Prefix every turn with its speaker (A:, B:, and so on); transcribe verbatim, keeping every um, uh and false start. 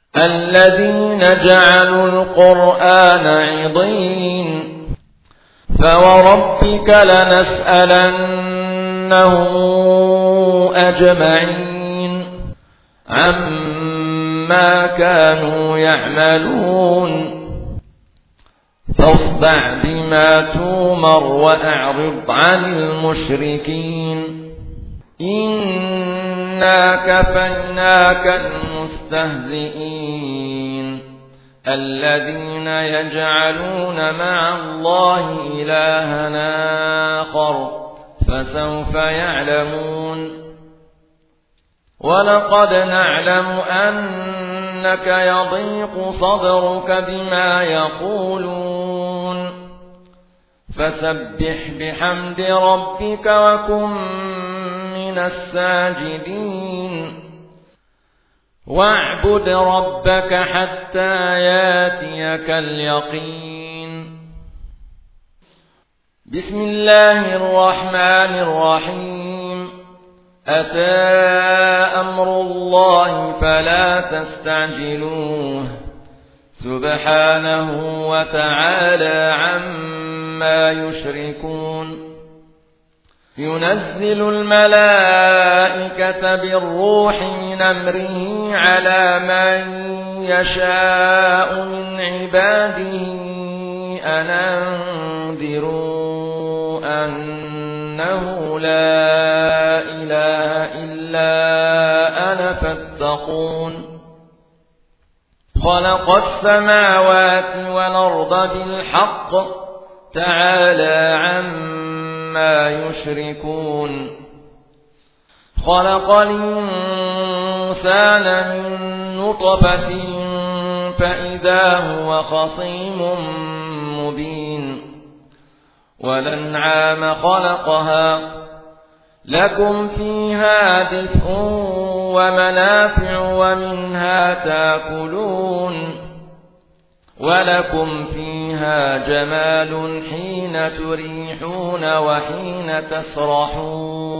A: الذين جعلوا القرآن عضين فوربك لنسألنهم أجمعين عما كانوا يعملون فاصدع بما تومر وأعرض عن المشركين إنا كفيناك المستهزئين الذين يجعلون مع الله إلها آخر فسوف يعلمون ولقد نعلم أنك يضيق صدرك بما يقولون فسبح بحمد ربك وكن من الساجدين واعبد ربك حتى ياتيك اليقين بسم الله الرحمن الرحيم أتى أمر الله فلا تستعجلوه سبحانه وتعالى عما يشركون ينزل الملائكة بالروح من أمره على من يشاء من عباده أن أنذروا أنه لا إله إلا أنا فاتقون خلق السماوات والأرض بالحق تعالى عما يشركون خلق الإنسان من نطفة فإذا هو خصيم مبين والأنعام خلقها لكم فيها دفء ومنافع ومنها تأكلون ولكم فيها جمال حين تريحون وحين تسرحون